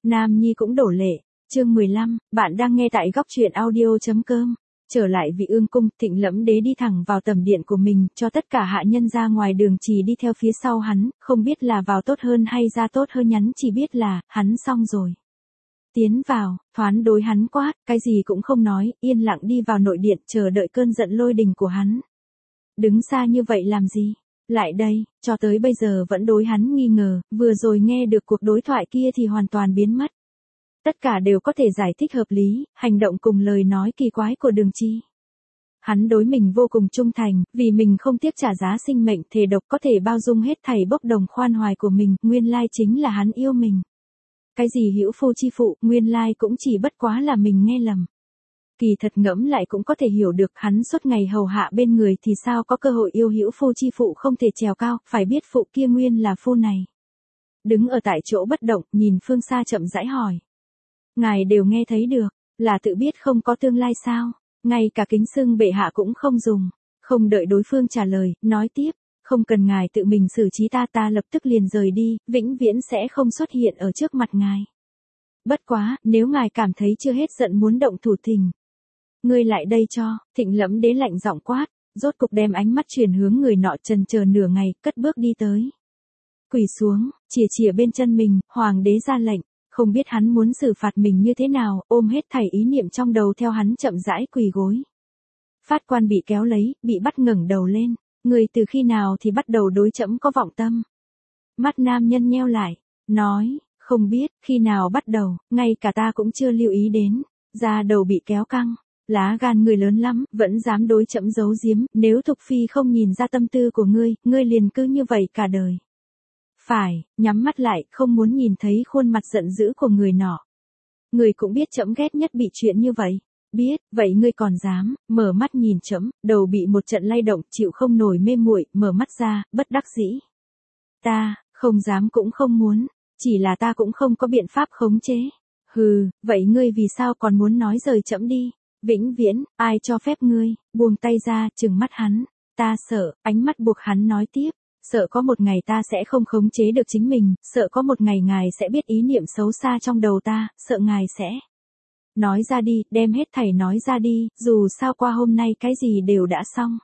Nam Nhi cũng đổ lệ. Chương 15, bạn đang nghe tại góc truyện audio.com. Trở lại Vị Ương cung, Thịnh Lẫm Đế đi thẳng vào tầm điện của mình, cho tất cả hạ nhân ra ngoài đường trì đi theo phía sau hắn, không biết là vào tốt hơn hay ra tốt hơn, nhắn chỉ biết là, hắn xong rồi. Tiến vào, Thoán đối hắn quát, cái gì cũng không nói, yên lặng đi vào nội điện, chờ đợi cơn giận lôi đình của hắn. Đứng xa như vậy làm gì? Lại đây, cho tới bây giờ vẫn đối hắn nghi ngờ, vừa rồi nghe được cuộc đối thoại kia thì hoàn toàn biến mất. Tất cả đều có thể giải thích hợp lý, hành động cùng lời nói kỳ quái của Đường Chi. Hắn đối mình vô cùng trung thành, vì mình không tiếc trả giá sinh mệnh, thề độc có thể bao dung hết thảy bốc đồng khoan hoài của mình, nguyên lai chính là hắn yêu mình. Cái gì hữu phu chi phụ, nguyên lai cũng chỉ bất quá là mình nghe lầm. Kỳ thật ngẫm lại cũng có thể hiểu được, hắn suốt ngày hầu hạ bên người thì sao có cơ hội yêu hữu phu chi phụ, không thể trèo cao, phải biết phụ kia nguyên là phu này. Đứng ở tại chỗ bất động, nhìn phương xa chậm rãi hỏi. Ngài đều nghe thấy được, là tự biết không có tương lai sao, ngay cả kính xưng bệ hạ cũng không dùng. Không đợi đối phương trả lời, nói tiếp, không cần ngài tự mình xử trí ta lập tức liền rời đi, vĩnh viễn sẽ không xuất hiện ở trước mặt ngài. Bất quá, nếu ngài cảm thấy chưa hết giận muốn động thủ thình. Ngươi lại đây cho, Thịnh Lẫm Đế lạnh giọng quát, rốt cục đem ánh mắt chuyển hướng người nọ, chần chờ nửa ngày, cất bước đi tới. Quỳ xuống, chìa bên chân mình, Hoàng đế ra lệnh. Không biết hắn muốn xử phạt mình như thế nào, ôm hết thảy ý niệm trong đầu theo hắn chậm rãi quỳ gối. Phát quan bị kéo lấy, bị bắt ngẩng đầu lên. Người từ khi nào thì bắt đầu đối trẫm có vọng tâm? Mắt nam nhân nheo lại, nói, không biết, khi nào bắt đầu, ngay cả ta cũng chưa lưu ý đến. Da đầu bị kéo căng, lá gan người lớn lắm, vẫn dám đối trẫm giấu giếm, nếu Thục Phi không nhìn ra tâm tư của ngươi liền cứ như vậy cả đời. Phải, nhắm mắt lại, không muốn nhìn thấy khuôn mặt giận dữ của người nọ. Người cũng biết trẫm ghét nhất bị chuyện như vậy. Biết, vậy ngươi còn dám, mở mắt nhìn trẫm, đầu bị một trận lay động, chịu không nổi mê muội, mở mắt ra, bất đắc dĩ. Ta, không dám cũng không muốn, chỉ là ta cũng không có biện pháp khống chế. Hừ, vậy ngươi vì sao còn muốn nói rời trẫm đi? Vĩnh viễn, ai cho phép ngươi? Buông tay ra, trừng mắt hắn. Ta sợ, ánh mắt buộc hắn nói tiếp. Sợ có một ngày ta sẽ không khống chế được chính mình, sợ có một ngày ngài sẽ biết ý niệm xấu xa trong đầu ta, sợ ngài sẽ. Nói ra đi, đem hết thảy nói ra đi, dù sao qua hôm nay cái gì đều đã xong.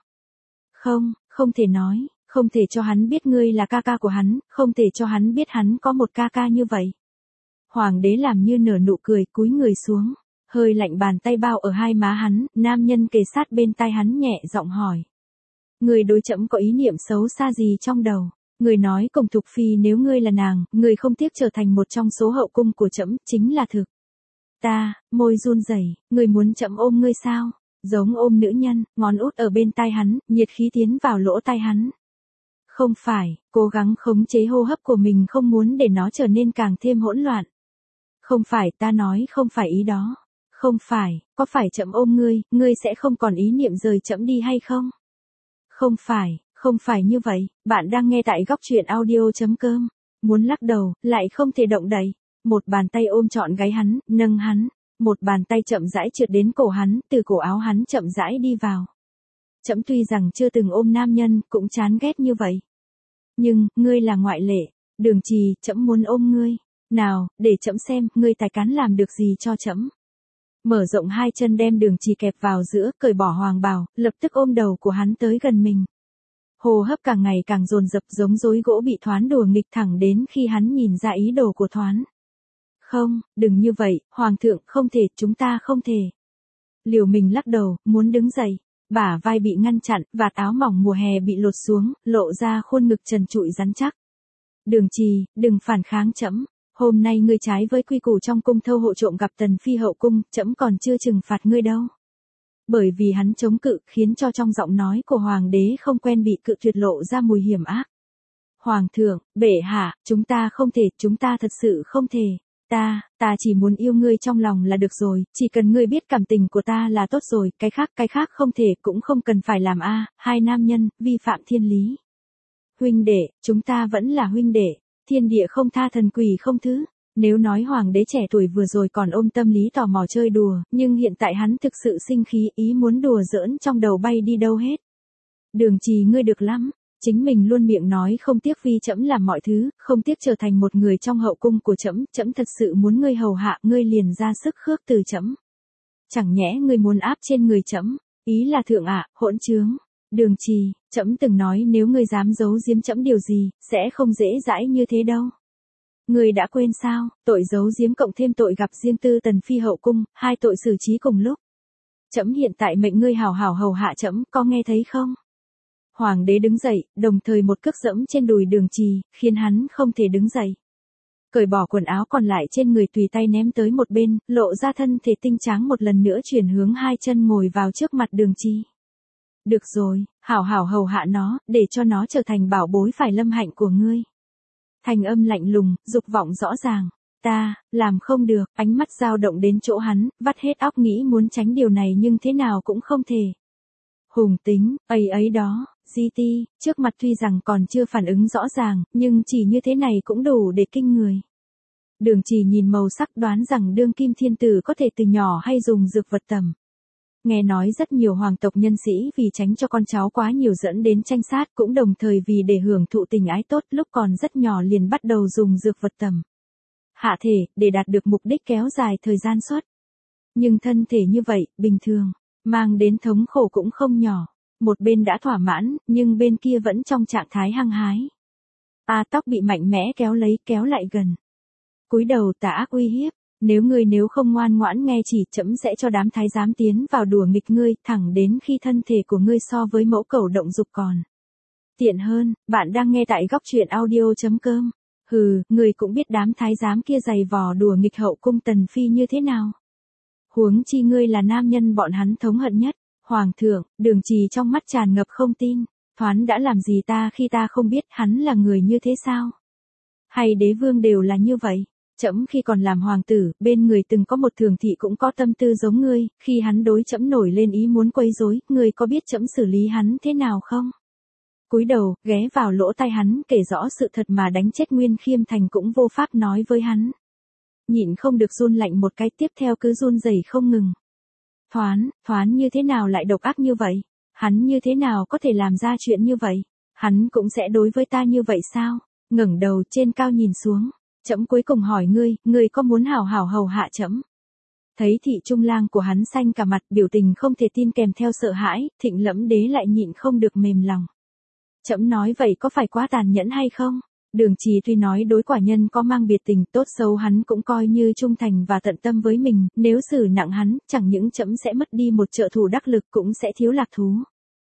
Không thể nói, không thể cho hắn biết ngươi là ca ca của hắn, không thể cho hắn biết hắn có một ca ca như vậy. Hoàng đế làm như nở nụ cười, cúi người xuống, hơi lạnh bàn tay bao ở hai má hắn, nam nhân kề sát bên tai hắn nhẹ giọng hỏi. Người đối trẫm có ý niệm xấu xa gì trong đầu? Người nói cùng Thục Phi nếu ngươi là nàng, người không tiếc trở thành một trong số hậu cung của trẫm, chính là thực. Ta, môi run rẩy, người muốn trẫm ôm ngươi sao? Giống ôm nữ nhân, ngón út ở bên tai hắn, nhiệt khí tiến vào lỗ tai hắn. Không phải, cố gắng khống chế hô hấp của mình, không muốn để nó trở nên càng thêm hỗn loạn. Không phải, ta nói không phải ý đó. Không phải, có phải trẫm ôm ngươi sẽ không còn ý niệm rời trẫm đi hay không? Không phải như vậy, bạn đang nghe tại góc truyện audio.com. Muốn lắc đầu, lại không thể động đậy. Một bàn tay ôm trọn gáy hắn, nâng hắn. Một bàn tay chậm rãi trượt đến cổ hắn, từ cổ áo hắn chậm rãi đi vào. Trẫm tuy rằng chưa từng ôm nam nhân, cũng chán ghét như vậy. Nhưng, ngươi là ngoại lệ. Đường Trì, trẫm muốn ôm ngươi. Nào, để trẫm xem, ngươi tài cán làm được gì cho trẫm. Mở rộng hai chân đem Đường Trì kẹp vào giữa, cởi bỏ hoàng bào, lập tức ôm đầu của hắn tới gần mình. Hô hấp càng ngày càng dồn dập, giống rối gỗ bị Thoán đùa nghịch, thẳng đến khi hắn nhìn ra ý đồ của Thoán. Không, đừng như vậy, hoàng thượng, không thể, chúng ta không thể. Liều mình lắc đầu, muốn đứng dậy, bả vai bị ngăn chặn, vạt áo mỏng mùa hè bị lột xuống, lộ ra khuôn ngực trần trụi rắn chắc. Đường Trì, đừng phản kháng trẫm. Hôm nay ngươi trái với quy củ trong cung thâu hộ trộm gặp tần phi hậu cung, trẫm còn chưa trừng phạt ngươi đâu. Bởi vì hắn chống cự, khiến cho trong giọng nói của hoàng đế không quen bị cự tuyệt lộ ra mùi hiểm ác. Hoàng thượng, bệ hạ, chúng ta không thể, chúng ta thật sự không thể. Ta chỉ muốn yêu ngươi trong lòng là được rồi, chỉ cần ngươi biết cảm tình của ta là tốt rồi, cái khác không thể, cũng không cần phải làm hai nam nhân, vi phạm thiên lý. Huynh đệ, chúng ta vẫn là huynh đệ. Thiên địa không tha, thần quỷ không thứ. Nếu nói hoàng đế trẻ tuổi vừa rồi còn ôm tâm lý tò mò chơi đùa, nhưng hiện tại hắn thực sự sinh khí, ý muốn đùa giỡn trong đầu bay đi đâu hết. Đường Trì, ngươi được lắm. Chính mình luôn miệng nói không tiếc vì trẫm làm mọi thứ, không tiếc trở thành một người trong hậu cung của trẫm, trẫm thật sự muốn ngươi hầu hạ, ngươi liền ra sức khước từ trẫm. Chẳng nhẽ ngươi muốn áp trên người trẫm, ý là thượng ạ, hỗn trướng. Đường Trì, trẫm từng nói nếu ngươi dám giấu giếm trẫm điều gì, sẽ không dễ dãi như thế đâu. Ngươi đã quên sao, tội giấu giếm cộng thêm tội gặp riêng tư tần phi hậu cung, hai tội xử trí cùng lúc. Trẫm hiện tại mệnh ngươi hảo hảo hầu hạ trẫm, có nghe thấy không? Hoàng đế đứng dậy, đồng thời một cước dẫm trên đùi Đường Trì, khiến hắn không thể đứng dậy. Cởi bỏ quần áo còn lại trên người tùy tay ném tới một bên, lộ ra thân thể tinh tráng một lần nữa chuyển hướng hai chân ngồi vào trước mặt Đường Trì. Được rồi, hảo hảo hầu hạ nó, để cho nó trở thành bảo bối phải lâm hạnh của ngươi. Thanh âm lạnh lùng, dục vọng rõ ràng. Ta, làm không được, ánh mắt dao động đến chỗ hắn, vắt hết óc nghĩ muốn tránh điều này nhưng thế nào cũng không thể. Hùng tính, ấy đó, GT, trước mặt tuy rằng còn chưa phản ứng rõ ràng, nhưng chỉ như thế này cũng đủ để kinh người. Đường Trì nhìn màu sắc đoán rằng đương kim thiên tử có thể từ nhỏ hay dùng dược vật tầm. Nghe nói rất nhiều hoàng tộc nhân sĩ vì tránh cho con cháu quá nhiều dẫn đến tranh sát cũng đồng thời vì để hưởng thụ tình ái tốt lúc còn rất nhỏ liền bắt đầu dùng dược vật tầm. Hạ thể, để đạt được mục đích kéo dài thời gian xuất. Nhưng thân thể như vậy, bình thường, mang đến thống khổ cũng không nhỏ. Một bên đã thỏa mãn, nhưng bên kia vẫn trong trạng thái hăng hái. Tóc bị mạnh mẽ kéo lại gần. Cúi đầu tà ác uy hiếp. Nếu không ngoan ngoãn nghe chỉ trẫm sẽ cho đám thái giám tiến vào đùa nghịch ngươi, thẳng đến khi thân thể của ngươi so với mẫu cẩu động dục còn. Tiện hơn, bạn đang nghe tại góc truyện audio.com. Hừ, ngươi cũng biết đám thái giám kia giày vò đùa nghịch hậu cung tần phi như thế nào. Huống chi ngươi là nam nhân bọn hắn thống hận nhất. Hoàng thượng, Đường Trì trong mắt tràn ngập không tin. Thoán đã làm gì ta khi ta không biết hắn là người như thế sao? Hay đế vương đều là như vậy? Trẫm khi còn làm hoàng tử, bên người từng có một thường thị cũng có tâm tư giống ngươi, khi hắn đối trẫm nổi lên ý muốn quấy rối, ngươi có biết trẫm xử lý hắn thế nào không? Cúi đầu, ghé vào lỗ tai hắn kể rõ sự thật mà đánh chết Nguyên Khiêm Thành cũng vô pháp nói với hắn. Nhịn không được run lạnh một cái tiếp theo cứ run rẩy không ngừng. Thoán như thế nào lại độc ác như vậy? Hắn như thế nào có thể làm ra chuyện như vậy? Hắn cũng sẽ đối với ta như vậy sao? Ngẩng đầu trên cao nhìn xuống. Trẫm cuối cùng hỏi ngươi có muốn hảo hảo hầu hạ trẫm? Thấy thị trung lang của hắn xanh cả mặt, biểu tình không thể tin kèm theo sợ hãi, Thịnh Lẫm Đế lại nhịn không được mềm lòng. Trẫm nói vậy có phải quá tàn nhẫn hay không? Đường Trì tuy nói đối quả nhân có mang biệt tình, tốt xấu hắn cũng coi như trung thành và tận tâm với mình, nếu xử nặng hắn, chẳng những trẫm sẽ mất đi một trợ thủ đắc lực cũng sẽ thiếu lạc thú.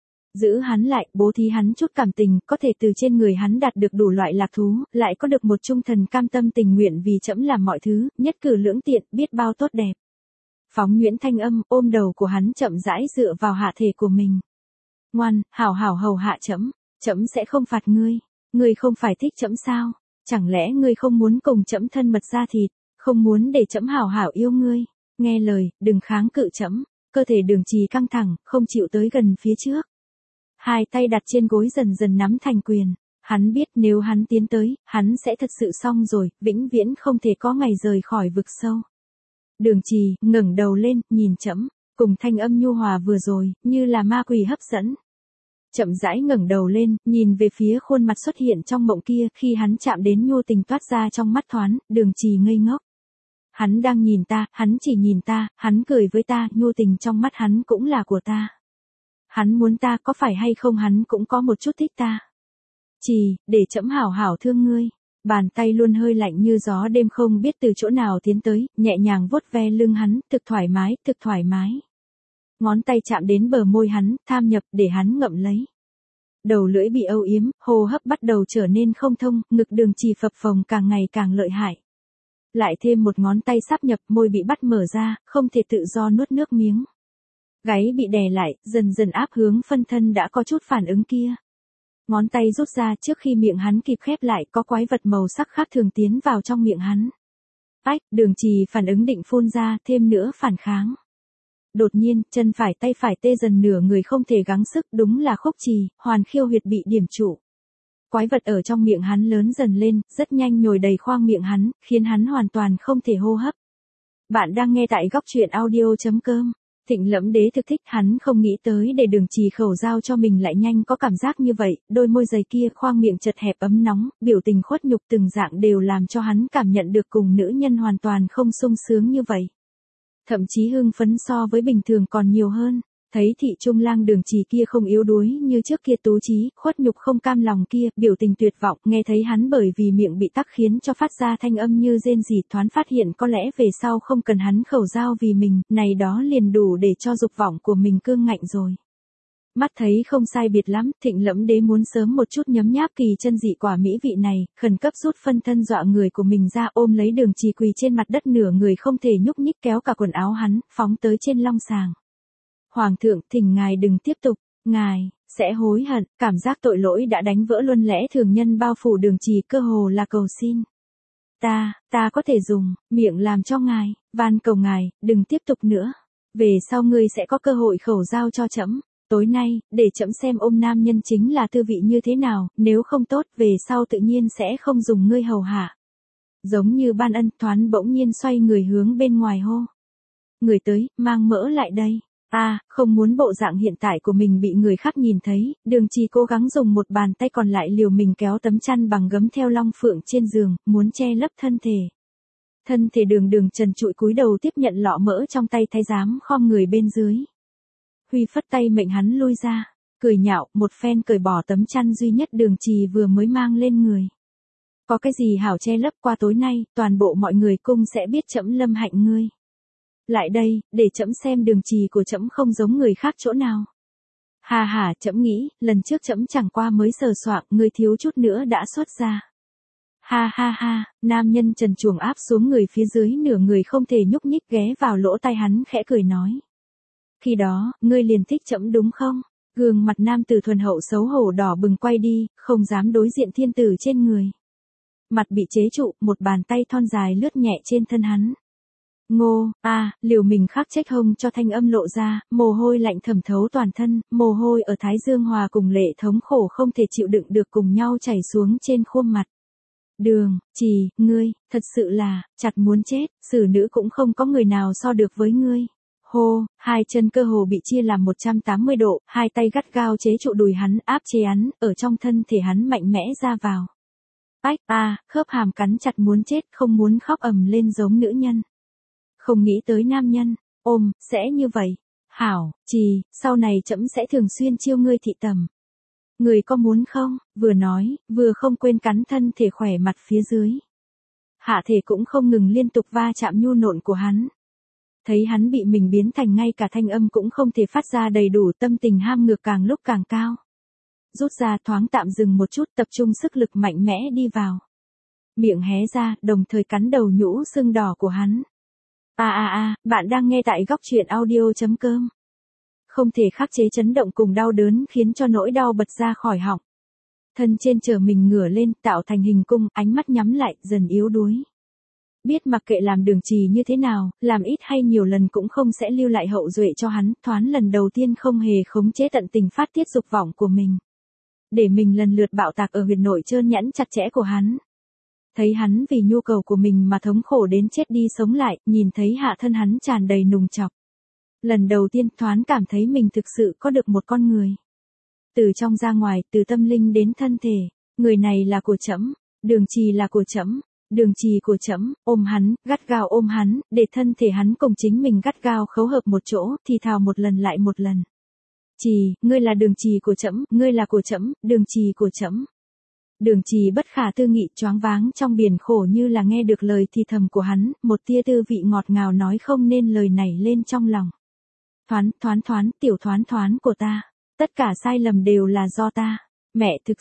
Giữ hắn lại, bố thí hắn chút cảm tình, có thể từ trên người hắn đạt được đủ loại lạc thú, lại có được một trung thần cam tâm tình nguyện vì trẫm làm mọi thứ, nhất cử lưỡng tiện, biết bao tốt đẹp. Phóng nhuyễn thanh âm, ôm đầu của hắn chậm rãi dựa vào hạ thể của mình. Ngoan, hảo hảo hầu hạ trẫm, trẫm sẽ không phạt ngươi. Ngươi không phải thích trẫm sao? Chẳng lẽ ngươi không muốn cùng trẫm thân mật da thịt, không muốn để trẫm hảo hảo yêu ngươi? Nghe lời, đừng kháng cự trẫm. Cơ thể Đường Trì căng thẳng, không chịu tới gần phía trước. Hai tay đặt trên gối dần dần nắm thành quyền. Hắn biết nếu hắn tiến tới, hắn sẽ thật sự xong rồi, vĩnh viễn không thể có ngày rời khỏi vực sâu. Đường Trì ngẩng đầu lên, nhìn trẫm, cùng thanh âm nhu hòa vừa rồi, như là ma quỷ hấp dẫn. Chậm rãi ngẩng đầu lên, nhìn về phía khuôn mặt xuất hiện trong mộng kia, khi hắn chạm đến nhu tình toát ra trong mắt Thoán, Đường Trì ngây ngốc. Hắn đang nhìn ta, hắn chỉ nhìn ta, hắn cười với ta, nhu tình trong mắt hắn cũng là của ta. Hắn muốn ta, có phải hay không hắn cũng có một chút thích ta. Trì, để trẫm hảo hảo thương ngươi. Bàn tay luôn hơi lạnh như gió đêm không biết từ chỗ nào tiến tới, nhẹ nhàng vuốt ve lưng hắn, thực thoải mái. Ngón tay chạm đến bờ môi hắn, tham nhập để hắn ngậm lấy. Đầu lưỡi bị âu yếm, hô hấp bắt đầu trở nên không thông, ngực Đường Trì phập phồng càng ngày càng lợi hại. Lại thêm một ngón tay sáp nhập, môi bị bắt mở ra, không thể tự do nuốt nước miếng. Gáy bị đè lại, dần dần áp hướng phân thân đã có chút phản ứng kia. Ngón tay rút ra trước khi miệng hắn kịp khép lại, có quái vật màu sắc khác thường tiến vào trong miệng hắn. Ách, Đường Trì phản ứng định phun ra, thêm nữa phản kháng. Đột nhiên, chân phải tay phải tê dần nửa người không thể gắng sức, đúng là Khúc Trì, hoàn khiêu huyệt bị điểm trụ. Quái vật ở trong miệng hắn lớn dần lên, rất nhanh nhồi đầy khoang miệng hắn, khiến hắn hoàn toàn không thể hô hấp. Bạn đang nghe tại góc truyện audio.com. Thịnh Lẫm Đế thực thích, hắn không nghĩ tới để Đường Trì khẩu giao cho mình lại nhanh có cảm giác như vậy, đôi môi dày kia, khoang miệng chật hẹp ấm nóng, biểu tình khuất nhục từng dạng đều làm cho hắn cảm nhận được cùng nữ nhân hoàn toàn không sung sướng như vậy. Thậm chí hưng phấn so với bình thường còn nhiều hơn. Thấy thị trung lang Đường Trì kia không yếu đuối như trước kia tú trí, khuất nhục không cam lòng kia, biểu tình tuyệt vọng, nghe thấy hắn bởi vì miệng bị tắc khiến cho phát ra thanh âm như rên rỉ, thoáng phát hiện có lẽ về sau không cần hắn khẩu giao vì mình, này đó liền đủ để cho dục vọng của mình cương ngạnh rồi. Mắt thấy không sai biệt lắm, Thịnh Lẫm Đế muốn sớm một chút nhấm nháp kỳ chân dị quả mỹ vị này, khẩn cấp rút phân thân dọa người của mình ra, ôm lấy Đường Trì quỳ trên mặt đất nửa người không thể nhúc nhích, kéo cả quần áo hắn, phóng tới trên long sàng. Hoàng thượng, thỉnh ngài đừng tiếp tục, ngài sẽ hối hận. Cảm giác tội lỗi đã đánh vỡ luân lẽ thường nhân bao phủ Đường Trì, cơ hồ là cầu xin. Ta có thể dùng miệng làm cho ngài, van cầu ngài, đừng tiếp tục nữa. Về sau ngươi sẽ có cơ hội khẩu giao cho trẫm. Tối nay, để trẫm xem ôm nam nhân chính là tư vị như thế nào, nếu không tốt, về sau tự nhiên sẽ không dùng ngươi hầu hạ. Giống như ban ân, thoáng bỗng nhiên xoay người hướng bên ngoài hô. Người tới, mang mỡ lại đây. Không muốn bộ dạng hiện tại của mình bị người khác nhìn thấy, Đường Trì cố gắng dùng một bàn tay còn lại liều mình kéo tấm chăn bằng gấm theo long phượng trên giường, muốn che lấp thân thể. Thân thể Đường trần trụi cúi đầu tiếp nhận lọ mỡ trong tay thái giám khom người bên dưới. Huy phất tay mệnh hắn lui ra, cười nhạo, một phen cởi bỏ tấm chăn duy nhất Đường Trì vừa mới mang lên người. Có cái gì hảo che lấp, qua tối nay, toàn bộ mọi người cung sẽ biết trẫm lâm hạnh ngươi. Lại đây, để trẫm xem Đường Trì của trẫm không giống người khác chỗ nào. Hà, trẫm nghĩ, lần trước trẫm chẳng qua mới sờ soạng, ngươi thiếu chút nữa đã xuất ra. Ha, nam nhân trần truồng áp xuống người phía dưới nửa người không thể nhúc nhích, ghé vào lỗ tai hắn khẽ cười nói. Khi đó, ngươi liền thích trẫm đúng không? Gương mặt nam tử thuần hậu xấu hổ đỏ bừng quay đi, không dám đối diện thiên tử trên người. Mặt bị chế trụ, một bàn tay thon dài lướt nhẹ trên thân hắn. Ngô, liều mình khắc trách hông cho thanh âm lộ ra, mồ hôi lạnh thẩm thấu toàn thân, mồ hôi ở thái dương hòa cùng lệ thống khổ không thể chịu đựng được cùng nhau chảy xuống trên khuôn mặt. Đường Trì, ngươi, thật sự là, chặt muốn chết, xử nữ cũng không có người nào so được với ngươi. Hô, hai chân cơ hồ bị chia làm 180 độ, hai tay gắt gao chế trụ đùi hắn, áp chế hắn, ở trong thân thể hắn mạnh mẽ ra vào. Khớp hàm cắn chặt muốn chết, không muốn khóc ầm lên giống nữ nhân. Không nghĩ tới nam nhân, sẽ như vậy. Hảo, Trì, sau này trẫm sẽ thường xuyên chiêu ngươi thị tầm. Người có muốn không? Vừa nói, vừa không quên cắn thân thể khỏe mặt phía dưới. Hạ thể cũng không ngừng liên tục va chạm nhu nộn của hắn. Thấy hắn bị mình biến thành ngay cả thanh âm cũng không thể phát ra đầy đủ, tâm tình ham ngược càng lúc càng cao. Rút ra thoáng tạm dừng một chút, tập trung sức lực mạnh mẽ đi vào. Miệng hé ra, đồng thời cắn đầu nhũ sưng đỏ của hắn. Bạn đang nghe tại góc truyện audio.com. Không thể khắc chế chấn động cùng đau đớn khiến cho nỗi đau bật ra khỏi họng. Thân trên trở mình ngửa lên, tạo thành hình cung, ánh mắt nhắm lại, dần yếu đuối. Biết mặc kệ làm Đường Trì như thế nào, làm ít hay nhiều lần cũng không sẽ lưu lại hậu duệ cho hắn, thoáng lần đầu tiên không hề khống chế tận tình phát tiết dục vọng của mình. Để mình lần lượt bạo tạc ở huyệt nội trơn nhẵn chặt chẽ của hắn. Thấy hắn vì nhu cầu của mình mà thống khổ đến chết đi sống lại, nhìn thấy hạ thân hắn tràn đầy nùng chọc. Lần đầu tiên thoáng cảm thấy mình thực sự có được một con người. Từ trong ra ngoài, từ tâm linh đến thân thể, người này là của trẫm, Đường Trì là của trẫm, Đường Trì của trẫm, ôm hắn, gắt gao ôm hắn, để thân thể hắn cùng chính mình gắt gao khấu hợp một chỗ, thì thào một lần lại một lần. Trì, ngươi là Đường Trì của trẫm, ngươi là của trẫm, Đường Trì của trẫm. Đường Trì bất khả tư nghị choáng váng trong biển khổ như là nghe được lời thì thầm của hắn, một tia tư vị ngọt ngào nói không nên lời nảy lên trong lòng. Thoán, tiểu thoán của ta. Tất cả sai lầm đều là do ta. Mẹ thực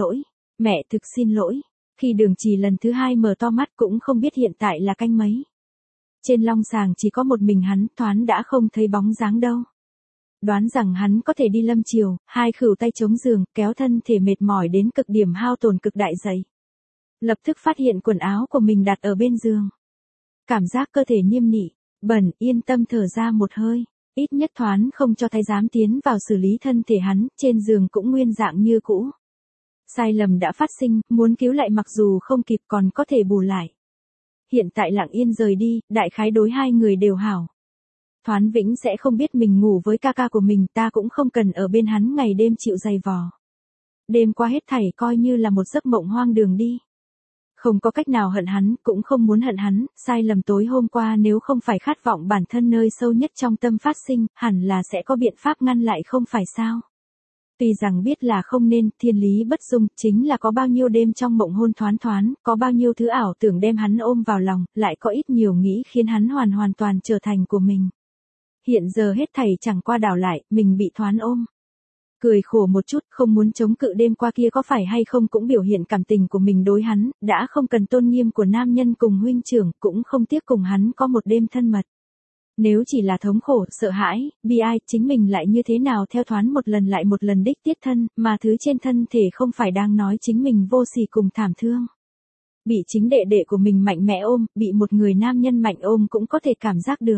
xin lỗi. Khi Đường Trì lần thứ hai mở to mắt cũng không biết hiện tại là canh mấy. Trên long sàng chỉ có một mình hắn, thoáng đã không thấy bóng dáng đâu. Đoán rằng hắn có thể đi lâm chiều, hai khửu tay chống giường, kéo thân thể mệt mỏi đến cực điểm hao tổn cực đại dậy. Lập tức phát hiện quần áo của mình đặt ở bên giường. Cảm giác cơ thể niêm nị, bẩn, yên tâm thở ra một hơi. Ít nhất thoáng không cho thái giám tiến vào xử lý thân thể hắn, trên giường cũng nguyên dạng như cũ. Sai lầm đã phát sinh, muốn cứu lại mặc dù không kịp còn có thể bù lại. Hiện tại lặng yên rời đi, đại khái đối hai người đều hảo. Thoán vĩnh sẽ không biết mình ngủ với ca ca của mình, ta cũng không cần ở bên hắn ngày đêm chịu dày vò. Đêm qua hết thảy coi như là một giấc mộng hoang đường đi. Không có cách nào hận hắn, cũng không muốn hận hắn, sai lầm tối hôm qua nếu không phải khát vọng bản thân nơi sâu nhất trong tâm phát sinh, hẳn là sẽ có biện pháp ngăn lại không phải sao. Tuy rằng biết là không nên, thiên lý bất dung, chính là có bao nhiêu đêm trong mộng hôn thoán thoán, có bao nhiêu thứ ảo tưởng đem hắn ôm vào lòng, lại có ít nhiều nghĩ khiến hắn hoàn toàn trở thành của mình. Hiện giờ hết thảy chẳng qua đảo lại, mình bị thoán ôm. Cười khổ một chút, không muốn chống cự đêm qua kia có phải hay không cũng biểu hiện cảm tình của mình đối hắn, đã không cần tôn nghiêm của nam nhân cùng huynh trưởng, cũng không tiếc cùng hắn có một đêm thân mật. Nếu chỉ là thống khổ, sợ hãi, bi ai, chính mình lại như thế nào theo thoán một lần lại một lần đích tiết thân, mà thứ trên thân thể không phải đang nói chính mình vô sỉ cùng thảm thương. Bị chính đệ đệ của mình mạnh mẽ ôm, bị một người nam nhân mạnh ôm cũng có thể cảm giác được.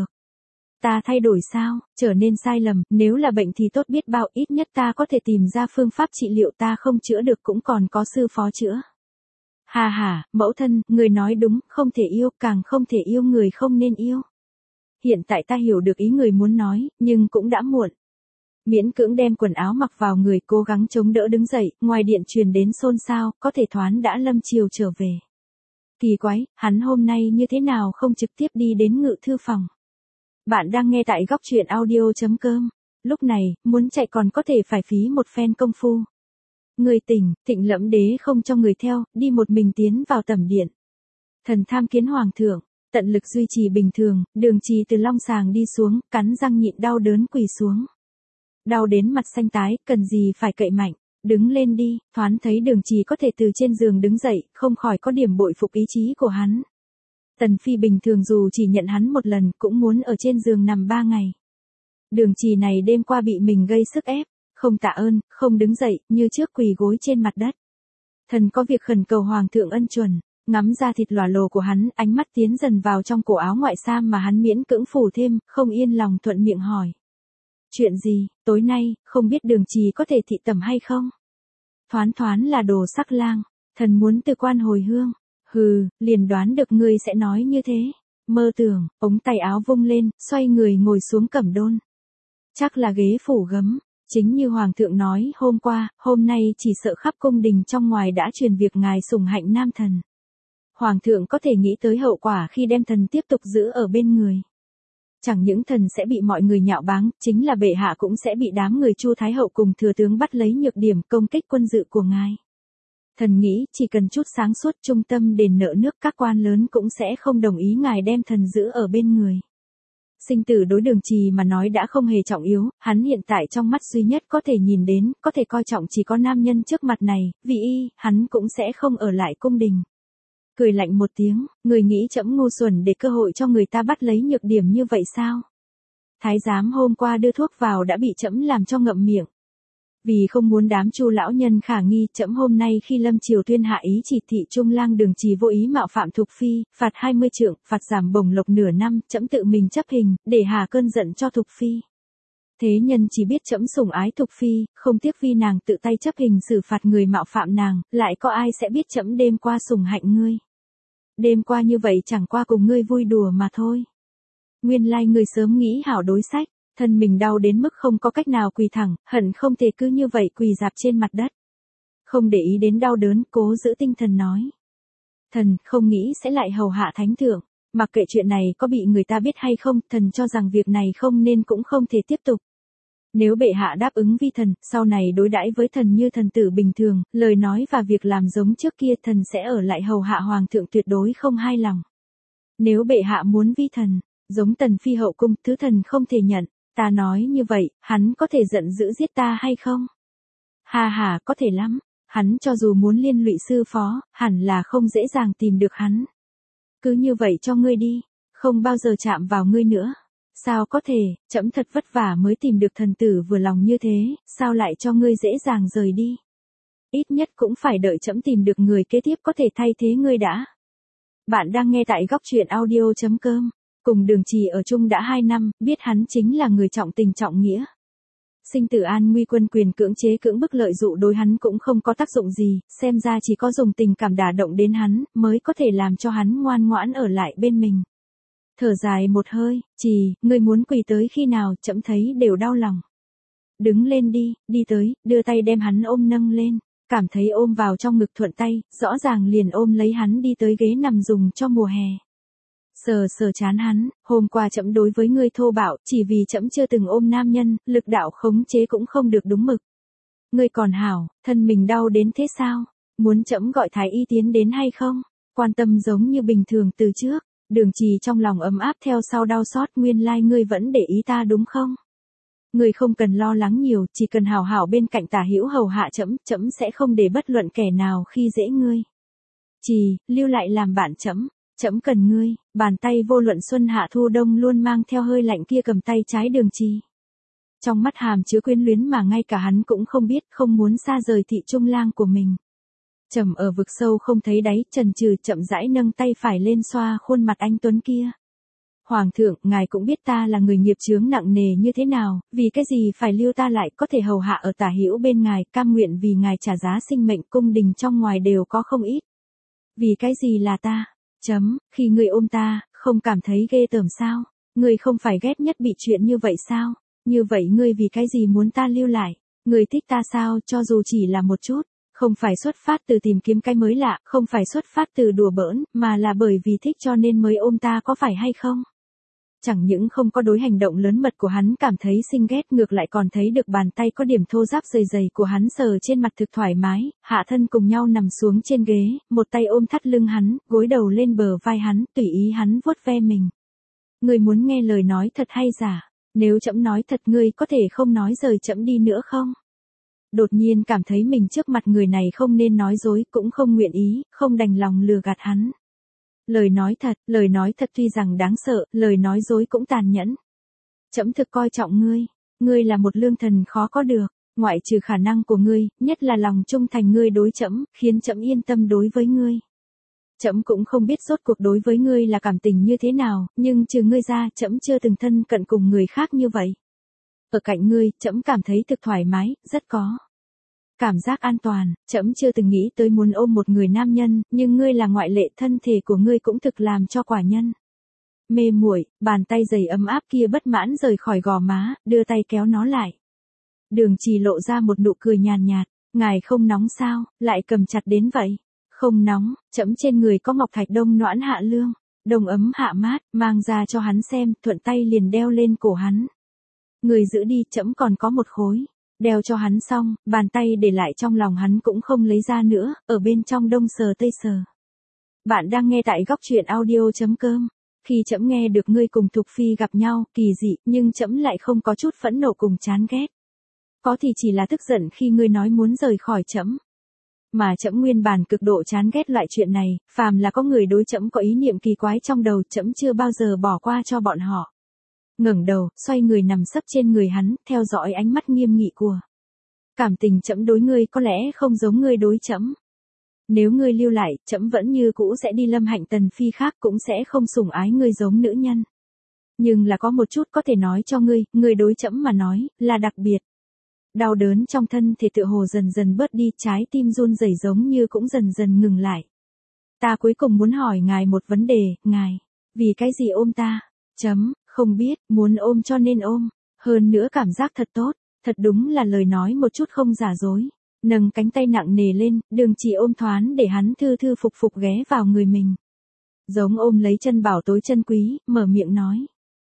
Ta thay đổi sao, trở nên sai lầm, nếu là bệnh thì tốt biết bao, ít nhất ta có thể tìm ra phương pháp trị liệu, ta không chữa được cũng còn có sư phó chữa. Hà hà, mẫu thân, người nói đúng, không thể yêu, càng không thể yêu người không nên yêu. Hiện tại ta hiểu được ý người muốn nói, nhưng cũng đã muộn. Miễn cưỡng đem quần áo mặc vào người, cố gắng chống đỡ đứng dậy, ngoài điện truyền đến xôn xao, có thể thoán đã lâm chiều trở về. Kỳ quái, hắn hôm nay như thế nào không trực tiếp đi đến ngự thư phòng. Bạn đang nghe tại góc truyện audio.com. Lúc này, muốn chạy còn có thể phải phí một phen công phu. Người tỉnh, Thịnh Lẫm Đế không cho người theo, đi một mình tiến vào tẩm điện. Thần tham kiến hoàng thượng, tận lực duy trì bình thường, Đường Trì từ long sàng đi xuống, cắn răng nhịn đau đớn quỳ xuống. Đau đến mặt xanh tái, cần gì phải cậy mạnh, đứng lên đi, thoán thấy Đường Trì có thể từ trên giường đứng dậy, không khỏi có điểm bội phục ý chí của hắn. Tần Phi bình thường dù chỉ nhận hắn một lần, cũng muốn ở trên giường nằm 3 ngày. Đường Trì này đêm qua bị mình gây sức ép, không tạ ơn, không đứng dậy, như trước quỳ gối trên mặt đất. Thần có việc khẩn cầu hoàng thượng ân chuẩn, ngắm ra thịt lòa lồ của hắn, ánh mắt tiến dần vào trong cổ áo ngoại sam mà hắn miễn cưỡng phủ thêm, không yên lòng thuận miệng hỏi. Chuyện gì, tối nay, không biết Đường Trì có thể thị tẩm hay không? Thoán thoán là đồ sắc lang, thần muốn từ quan hồi hương. Hừ, liền đoán được ngươi sẽ nói như thế. Mơ tưởng, ống tay áo vung lên, xoay người ngồi xuống cẩm đôn. Chắc là ghế phủ gấm. Chính như hoàng thượng nói hôm qua, hôm nay chỉ sợ khắp cung đình trong ngoài đã truyền việc ngài sủng hạnh nam thần. Hoàng thượng có thể nghĩ tới hậu quả khi đem thần tiếp tục giữ ở bên người. Chẳng những thần sẽ bị mọi người nhạo báng, chính là bệ hạ cũng sẽ bị đám người Chu Thái Hậu cùng thừa tướng bắt lấy nhược điểm công kích quân dự của ngài. Thần nghĩ chỉ cần chút sáng suốt, trung tâm đền nợ nước, các quan lớn cũng sẽ không đồng ý ngài đem thần giữ ở bên người. Sinh tử đối Đường Trì mà nói đã không hề trọng yếu, hắn hiện tại trong mắt duy nhất có thể nhìn đến, có thể coi trọng chỉ có nam nhân trước mặt này, vì y, hắn cũng sẽ không ở lại cung đình. Cười lạnh một tiếng, người nghĩ trẫm ngu xuẩn để cơ hội cho người ta bắt lấy nhược điểm như vậy sao? Thái giám hôm qua đưa thuốc vào đã bị trẫm làm cho ngậm miệng. Vì không muốn đám Chu lão nhân khả nghi, trẫm hôm nay khi Lâm Triều tuyên hạ ý chỉ thị Trung lang Đường Trì vô ý mạo phạm Thục Phi, phạt 20 trượng, phạt giảm bổng lộc nửa năm, trẫm tự mình chấp hình, để hà cơn giận cho Thục Phi. Thế nhân chỉ biết trẫm sủng ái Thục Phi, không tiếc vì nàng tự tay chấp hình xử phạt người mạo phạm nàng, lại có ai sẽ biết trẫm đêm qua sủng hạnh ngươi. Đêm qua như vậy chẳng qua cùng ngươi vui đùa mà thôi. Nguyên lai ngươi sớm nghĩ hảo đối sách. Thân mình đau đến mức không có cách nào quỳ thẳng, hận không thể cứ như vậy quỳ rạp trên mặt đất. Không để ý đến đau đớn, cố giữ tinh thần nói. Thần không nghĩ sẽ lại hầu hạ thánh thượng, mặc kệ chuyện này có bị người ta biết hay không, thần cho rằng việc này không nên cũng không thể tiếp tục. Nếu bệ hạ đáp ứng vi thần, sau này đối đãi với thần như thần tử bình thường, lời nói và việc làm giống trước kia, thần sẽ ở lại hầu hạ hoàng thượng tuyệt đối không hai lòng. Nếu bệ hạ muốn vi thần, giống Tần Phi hậu cung, thứ thần không thể nhận. Ta nói như vậy, hắn có thể giận dữ giết ta hay không? Hà hà, có thể lắm. Hắn cho dù muốn liên lụy sư phó, hẳn là không dễ dàng tìm được hắn. Cứ như vậy cho ngươi đi, không bao giờ chạm vào ngươi nữa. Sao có thể, trẫm thật vất vả mới tìm được thần tử vừa lòng như thế, sao lại cho ngươi dễ dàng rời đi? Ít nhất cũng phải đợi trẫm tìm được người kế tiếp có thể thay thế ngươi đã. Bạn đang nghe tại góc truyện audio.com. Cùng Đường Trì ở chung đã 2 năm, biết hắn chính là người trọng tình trọng nghĩa. Sinh tử an nguy quân quyền cưỡng chế cưỡng bức lợi dụ đối hắn cũng không có tác dụng gì, xem ra chỉ có dùng tình cảm đả động đến hắn, mới có thể làm cho hắn ngoan ngoãn ở lại bên mình. Thở dài một hơi, ngươi muốn quỳ tới khi nào, trẫm thấy đều đau lòng. Đứng lên đi, đi tới, đưa tay đem hắn ôm nâng lên, cảm thấy ôm vào trong ngực thuận tay, rõ ràng liền ôm lấy hắn đi tới ghế nằm dùng cho mùa hè. Sờ sờ chán hắn, hôm qua trẫm đối với ngươi thô bạo, chỉ vì trẫm chưa từng ôm nam nhân, lực đạo khống chế cũng không được đúng mực. Ngươi còn hảo, thân mình đau đến thế sao? Muốn trẫm gọi thái y tiến đến hay không? Quan tâm giống như bình thường từ trước. Đường Trì trong lòng ấm áp theo sau đau xót, nguyên lai ngươi vẫn để ý ta đúng không? Ngươi không cần lo lắng nhiều, chỉ cần hảo hảo bên cạnh Tả Hữu hầu hạ trẫm sẽ không để bất luận kẻ nào khi dễ ngươi. Lưu lại làm bạn trẫm cần ngươi. Bàn tay vô luận xuân hạ thu đông luôn mang theo hơi lạnh kia cầm tay trái Đường Trì. Trong mắt hàm chứa quyến luyến mà ngay cả hắn cũng không biết, không muốn xa rời thị trung lang của mình. Trầm ở vực sâu không thấy đáy, chần chừ chậm rãi nâng tay phải lên xoa khuôn mặt anh tuấn kia. Hoàng thượng, ngài cũng biết ta là người nghiệp chướng nặng nề như thế nào, vì cái gì phải lưu ta lại, có thể hầu hạ ở Tả Hữu bên ngài, cam nguyện vì ngài trả giá sinh mệnh, cung đình trong ngoài đều có không ít. Vì cái gì là ta? Khi ngươi ôm ta, không cảm thấy ghê tởm sao? Ngươi không phải ghét nhất bị chuyện như vậy sao? Như vậy ngươi vì cái gì muốn ta lưu lại? Ngươi thích ta sao, cho dù chỉ là một chút? Không phải xuất phát từ tìm kiếm cái mới lạ, không phải xuất phát từ đùa bỡn, mà là bởi vì thích cho nên mới ôm ta, có phải hay không? Chẳng những không có đối hành động lớn mật của hắn cảm thấy sinh ghét, ngược lại còn thấy được bàn tay có điểm thô ráp dày dày của hắn sờ trên mặt thực thoải mái, hạ thân cùng nhau nằm xuống trên ghế, một tay ôm thắt lưng hắn, gối đầu lên bờ vai hắn, tùy ý hắn vuốt ve mình. Ngươi muốn nghe lời nói thật hay giả? Nếu trẫm nói thật ngươi có thể không nói rời trẫm đi nữa không? Đột nhiên cảm thấy mình trước mặt người này không nên nói dối, cũng không nguyện ý, không đành lòng lừa gạt hắn. Lời nói thật tuy rằng đáng sợ, lời nói dối cũng tàn nhẫn. Trẫm thực coi trọng ngươi là một lương thần khó có được, ngoại trừ khả năng của ngươi, nhất là lòng trung thành ngươi đối trẫm, khiến trẫm yên tâm đối với ngươi. Trẫm cũng không biết rốt cuộc đối với ngươi là cảm tình như thế nào, nhưng trừ ngươi ra, trẫm chưa từng thân cận cùng người khác như vậy. Ở cạnh ngươi, trẫm cảm thấy thực thoải mái, rất có cảm giác an toàn, trẫm chưa từng nghĩ tới muốn ôm một người nam nhân, nhưng ngươi là ngoại lệ, thân thể của ngươi cũng thực làm cho quả nhân. Mê muội, bàn tay dày ấm áp kia bất mãn rời khỏi gò má, đưa tay kéo nó lại. Đường Trì lộ ra một nụ cười nhàn nhạt, ngài không nóng sao, lại cầm chặt đến vậy. Không nóng, trẫm trên người có ngọc thạch đông noãn hạ lương, đông ấm hạ mát, mang ra cho hắn xem, thuận tay liền đeo lên cổ hắn. Người giữ đi, trẫm còn có một khối. Đeo cho hắn xong, bàn tay để lại trong lòng hắn cũng không lấy ra nữa, ở bên trong đông sờ tây sờ. Bạn đang nghe tại góc truyện audio.com. Khi trẫm nghe được ngươi cùng Thục Phi gặp nhau, kỳ dị, nhưng trẫm lại không có chút phẫn nộ cùng chán ghét. Có thì chỉ là tức giận khi ngươi nói muốn rời khỏi trẫm. Mà trẫm nguyên bản cực độ chán ghét loại chuyện này, phàm là có người đối trẫm có ý niệm kỳ quái trong đầu, trẫm chưa bao giờ bỏ qua cho bọn họ. Ngẩng đầu, xoay người nằm sấp trên người hắn, theo dõi ánh mắt nghiêm nghị của. Cảm tình trẫm đối ngươi có lẽ không giống ngươi đối trẫm. Nếu ngươi lưu lại, trẫm vẫn như cũ sẽ đi lâm hạnh tần phi khác, cũng sẽ không sủng ái ngươi giống nữ nhân. Nhưng là có một chút có thể nói cho ngươi đối trẫm mà nói, là đặc biệt. Đau đớn trong thân thể tựa hồ dần dần bớt đi, trái tim run rẩy giống như cũng dần dần ngừng lại. Ta cuối cùng muốn hỏi ngài một vấn đề, ngài, vì cái gì ôm ta? Không biết, muốn ôm cho nên ôm, hơn nữa cảm giác thật tốt, thật đúng là lời nói một chút không giả dối. Nâng cánh tay nặng nề lên, Đường Trì ôm thoáng để hắn thư thư phục phục ghé vào người mình. Giống ôm lấy chân bảo tối chân quý, mở miệng nói.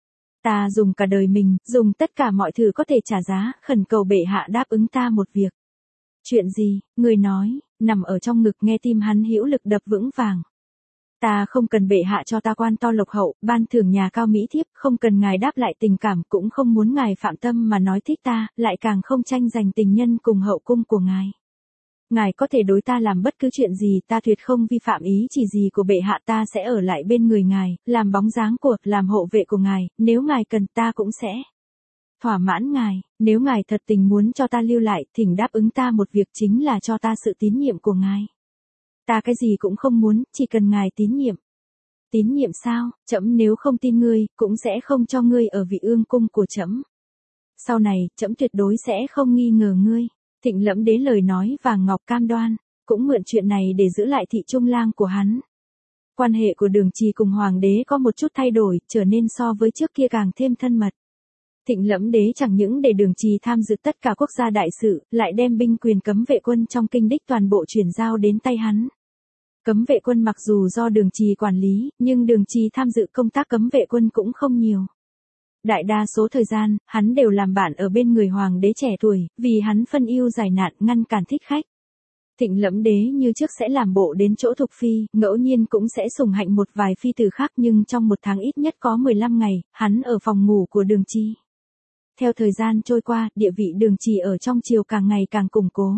Ta dùng cả đời mình, dùng tất cả mọi thứ có thể trả giá, khẩn cầu bệ hạ đáp ứng ta một việc. Chuyện gì, người nói, nằm ở trong ngực nghe tim hắn hữu lực đập vững vàng. Ta không cần bệ hạ cho ta quan to lộc hậu, ban thưởng nhà cao mỹ thiếp, không cần ngài đáp lại tình cảm, cũng không muốn ngài phạm tâm mà nói thích ta, lại càng không tranh giành tình nhân cùng hậu cung của ngài. Ngài có thể đối ta làm bất cứ chuyện gì, ta tuyệt không vi phạm ý chỉ gì của bệ hạ, ta sẽ ở lại bên người ngài, làm bóng dáng của, làm hộ vệ của ngài, nếu ngài cần ta cũng sẽ thỏa mãn ngài, nếu ngài thật tình muốn cho ta lưu lại, thỉnh đáp ứng ta một việc, chính là cho ta sự tín nhiệm của ngài. Ta cái gì cũng không muốn, chỉ cần ngài tín nhiệm. Tín nhiệm sao? Trẫm nếu không tin ngươi, cũng sẽ không cho ngươi ở vị ương cung của trẫm. Sau này, trẫm tuyệt đối sẽ không nghi ngờ ngươi. Thịnh Lẫm Đế lời nói vàng ngọc cam đoan, cũng mượn chuyện này để giữ lại thị trung lang của hắn. Quan hệ của Đường Trì cùng hoàng đế có một chút thay đổi, trở nên so với trước kia càng thêm thân mật. Thịnh Lẫm đế chẳng những để Đường Trì tham dự tất cả quốc gia đại sự, lại đem binh quyền cấm vệ quân trong kinh đích toàn bộ chuyển giao đến tay hắn. Cấm vệ quân mặc dù do Đường Trì quản lý, nhưng Đường Trì tham dự công tác cấm vệ quân cũng không nhiều. Đại đa số thời gian, hắn đều làm bạn ở bên người hoàng đế trẻ tuổi, vì hắn phân ưu giải nạn, ngăn cản thích khách. Thịnh Lẫm đế như trước sẽ làm bộ đến chỗ Thục Phi, ngẫu nhiên cũng sẽ sủng hạnh một vài phi tử khác, nhưng trong một tháng ít nhất có 15 ngày, hắn ở phòng ngủ của Đường Trì. Theo thời gian trôi qua, địa vị Đường Trì ở trong triều càng ngày càng củng cố.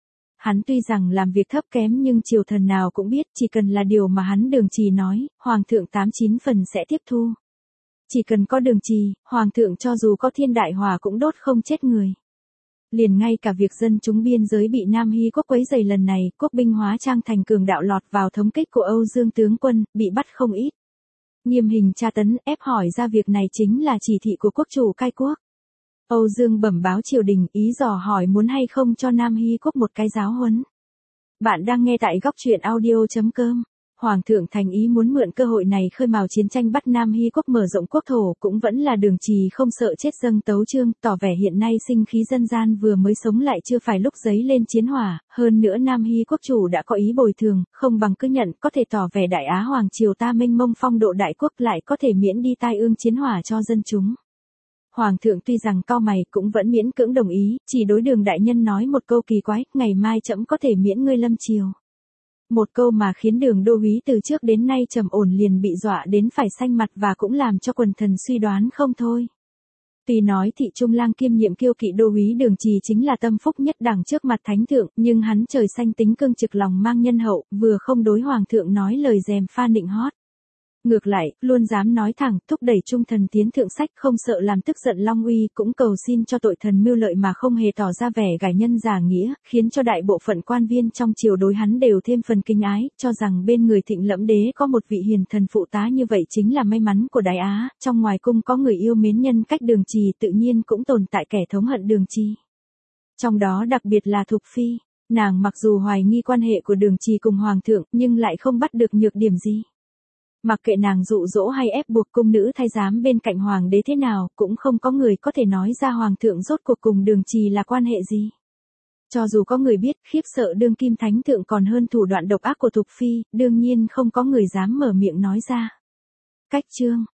Hắn tuy rằng làm việc thấp kém nhưng triều thần nào cũng biết, chỉ cần là điều mà hắn Đường Trì nói, hoàng thượng 89 phần sẽ tiếp thu. Chỉ cần có Đường Trì, hoàng thượng cho dù có thiên đại hỏa cũng đốt không chết người. Liền ngay cả việc dân chúng biên giới bị Nam Hy quốc quấy rầy lần này, quốc binh hóa trang thành cường đạo lọt vào thống kích của Âu Dương tướng quân, bị bắt không ít. Nghiêm hình tra tấn, ép hỏi ra việc này chính là chỉ thị của quốc chủ cai quốc. Âu Dương bẩm báo triều đình, ý dò hỏi muốn hay không cho Nam Hy quốc một cái giáo huấn. Bạn đang nghe tại góc truyện audio.com. Hoàng thượng thành ý muốn mượn cơ hội này khơi mào chiến tranh bắt Nam Hy quốc mở rộng quốc thổ, cũng vẫn là Đường Trì không sợ chết dâng tấu chương, tỏ vẻ hiện nay sinh khí dân gian vừa mới sống lại chưa phải lúc giấy lên chiến hỏa, hơn nữa Nam Hy quốc chủ đã có ý bồi thường, không bằng cứ nhận, có thể tỏ vẻ Đại Á Hoàng triều ta mênh mông phong độ đại quốc, lại có thể miễn đi tai ương chiến hỏa cho dân chúng. Hoàng thượng tuy rằng cau mày cũng vẫn miễn cưỡng đồng ý, chỉ đối Đường đại nhân nói một câu kỳ quái, ngày mai trẫm có thể miễn ngươi lâm triều. Một câu mà khiến Đường đô úy từ trước đến nay trầm ổn liền bị dọa đến phải xanh mặt, và cũng làm cho quần thần suy đoán không thôi. Tuy nói thị trung lang kiêm nhiệm kiêu kỵ đô úy Đường Trì chính là tâm phúc nhất đẳng trước mặt thánh thượng, nhưng hắn trời xanh tính cương trực lòng mang nhân hậu, vừa không đối hoàng thượng nói lời dèm pha nịnh hót. Ngược lại, luôn dám nói thẳng, thúc đẩy trung thần tiến thượng sách, không sợ làm tức giận Long Uy, cũng cầu xin cho tội thần mưu lợi mà không hề tỏ ra vẻ gài nhân giả nghĩa, khiến cho đại bộ phận quan viên trong triều đối hắn đều thêm phần kính ái, cho rằng bên người Thịnh Lẫm đế có một vị hiền thần phụ tá như vậy chính là may mắn của Đại Á, trong ngoài cung có người yêu mến nhân cách Đường Trì, tự nhiên cũng tồn tại kẻ thống hận Đường Trì. Trong đó đặc biệt là Thục Phi, nàng mặc dù hoài nghi quan hệ của Đường Trì cùng hoàng thượng, nhưng lại không bắt được nhược điểm gì. Mặc kệ nàng dụ dỗ hay ép buộc cung nữ thái giám bên cạnh hoàng đế thế nào, cũng không có người có thể nói ra hoàng thượng rốt cuộc cùng Đường Trì là quan hệ gì. Cho dù có người biết, khiếp sợ đương kim thánh thượng còn hơn thủ đoạn độc ác của Thục Phi, đương nhiên không có người dám mở miệng nói ra. Cách chương